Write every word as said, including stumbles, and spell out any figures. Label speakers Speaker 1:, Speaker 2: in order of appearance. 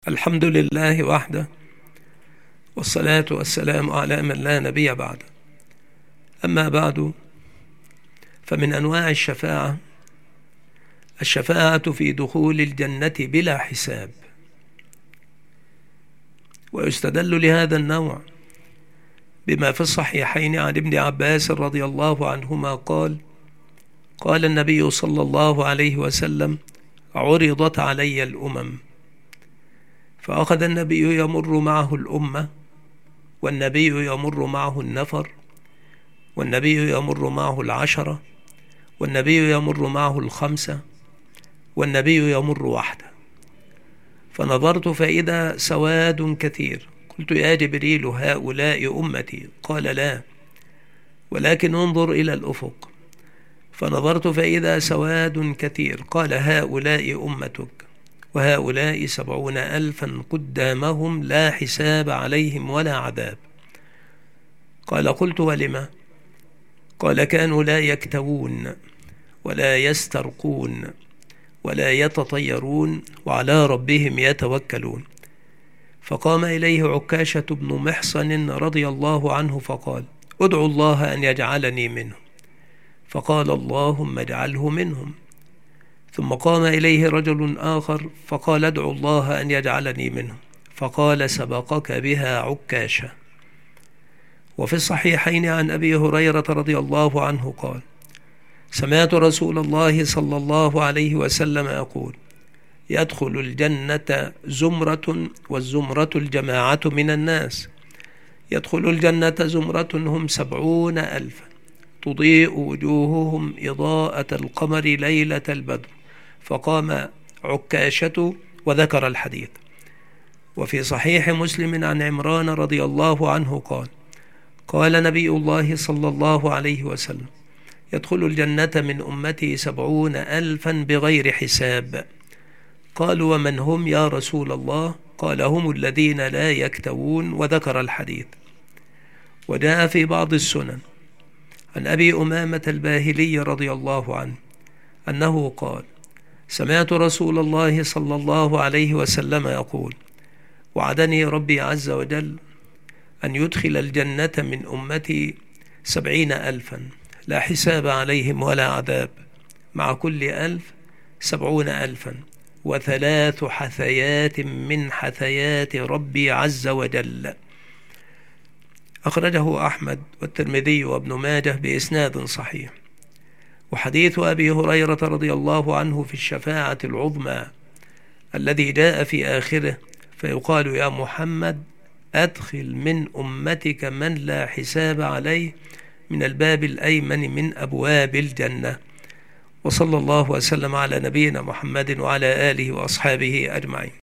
Speaker 1: الحمد لله وحده، والصلاة والسلام على من لا نبي بعده. أما بعد، فمن أنواع الشفاعة الشفاعة في دخول الجنة بلا حساب. ويستدل لهذا النوع بما في الصحيحين عن ابن عباس رضي الله عنهما قال: قال النبي صلى الله عليه وسلم: عرضت علي الأمم، فأخذ النبي يمر معه الأمة، والنبي يمر معه النفر، والنبي يمر معه العشرة، والنبي يمر معه الخمسة، والنبي يمر وحده. فنظرت فإذا سواد كثير، قلت: يا جبريل، هؤلاء أمتي؟ قال: لا، ولكن انظر إلى الأفق. فنظرت فإذا سواد كثير، قال: هؤلاء أمتك، وهؤلاء سبعون ألفا قدامهم لا حساب عليهم ولا عذاب. قال: قلت: ولما؟ قال: كانوا لا يكتوون ولا يسترقون ولا يتطيرون، وعلى ربهم يتوكلون. فقام إليه عكاشة بن محصن رضي الله عنه فقال: ادعوا الله أن يجعلني منهم. فقال: اللهم اجعله منهم. ثم قام إليه رجل آخر فقال: ادعوا الله أن يجعلني منهم. فقال: سبقك بها عكاشة. وفي الصحيحين عن أبي هريرة رضي الله عنه قال: سمعت رسول الله صلى الله عليه وسلم يقول: يدخل الجنة زمرة، والزمرة الجماعة من الناس. يدخل الجنة زمرة هم سبعون ألفا، تضيء وجوههم إضاءة القمر ليلة البدر. فقام عكاشة وذكر الحديث. وفي صحيح مسلم عن عمران رضي الله عنه قال: قال نبي الله صلى الله عليه وسلم: يدخل الجنة من أمتي سبعون ألفا بغير حساب. قالوا: ومن هم يا رسول الله؟ قال: هم الذين لا يكتوون، وذكر الحديث. وجاء في بعض السنن عن أبي أمامة الباهلي رضي الله عنه أنه قال: سمعت رسول الله صلى الله عليه وسلم يقول: وعدني ربي عز وجل أن يدخل الجنة من أمتي سبعين ألفا لا حساب عليهم ولا عذاب، مع كل ألف سبعون ألفا، وثلاث حثيات من حثيات ربي عز وجل. أخرجه أحمد والترمذي وابن ماجه بإسناد صحيح. وحديث أبي هريرة رضي الله عنه في الشفاعة العظمى الذي جاء في آخره فيقال: يا محمد، أدخل من أمتك من لا حساب عليه من الباب الأيمن من أبواب الجنة. وصلى الله وسلم على نبينا محمد وعلى آله وأصحابه أجمعين.